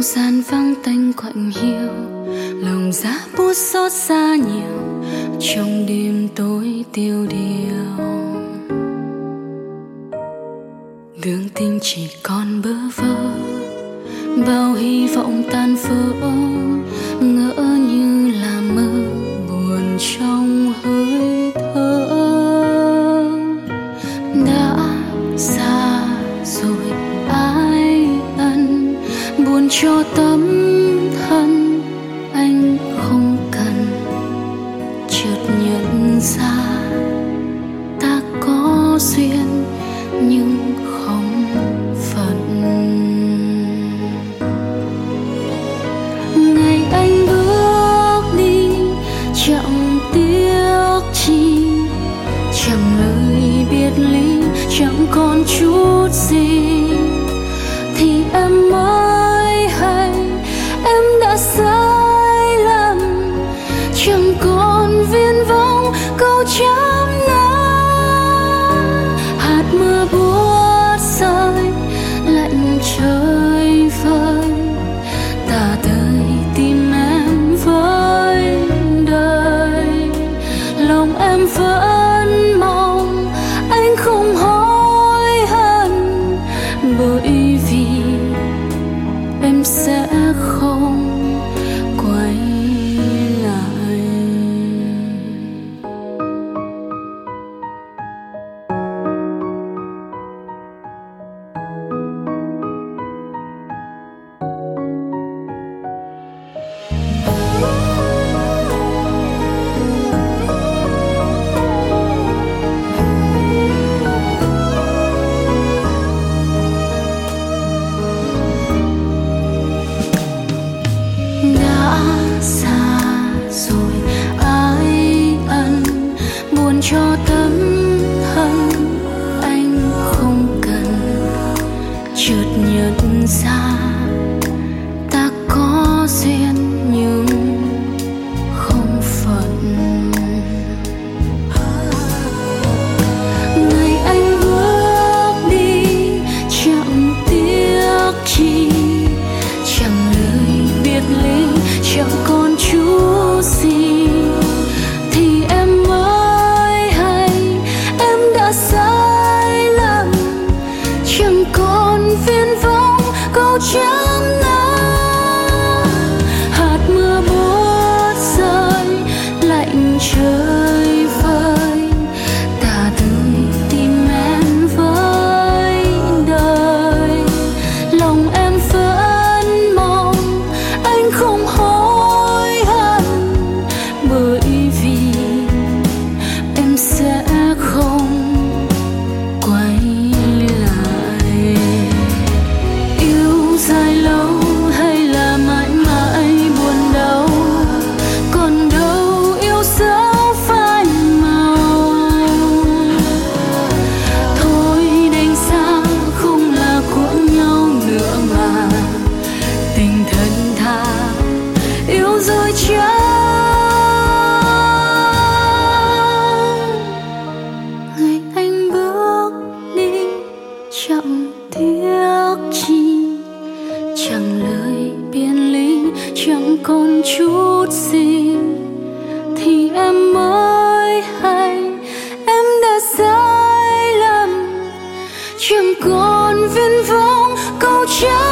gian vắng tanh quạnh hiu, lòng giá buốt xót xa nhiều trong đêm tối tiêu điều. Đường tình chỉ còn bơ vơ, bao hy vọng tan vỡ, ngỡ như là mơ buồn trong hơi thở. Đã xa rồi ai ân buồn cho tấm thân anh không cần. Chợt nhận ra ta có duyên nhưng không phận. Ngày anh bước đi chẳng tiếc chi, chẳng lời biệt ly, chẳng còn chút gì, thì em mới hay em đã sai lầm. Chẳng còn viên vông câu chấm nắng, hạt mưa buốt rơi lạnh trời vơi, ta tới tìm em với đời. Lòng em vẫn mong anh không hối hận, bởi vì em sẽ không quay lại. Xa rồi ai ân buồn cho tấm thân anh không cần. Chợt nhận ra ta có duyên nhưng không phận. Ngày anh bước đi chẳng tiếc chi, chẳng lời biệt ly, chẳng còn chút gì, thì em mới hay em đã sai lầm. Chẳng còn viên vông câu chấm nắng, hạt mưa buốt rơi lạnh trời vơi, ta tới tìm em với đời. Lòng em vẫn mong anh không hối hận, bởi vì em sẽ không quay lại. Yêu dài lâu hay là mãi mãi buồn đau, còn đâu yêu dấu phai màu. Thôi đành xa không là của nhau nữa mà, tình thân tha yêu rồi chăng. Ngày anh bước đi chẳng tiếc chi, chẳng lời biệt ly, chẳng còn chút gì, thì em mới hay em đã sai lầm. Chẳng còn viên vông câu chấm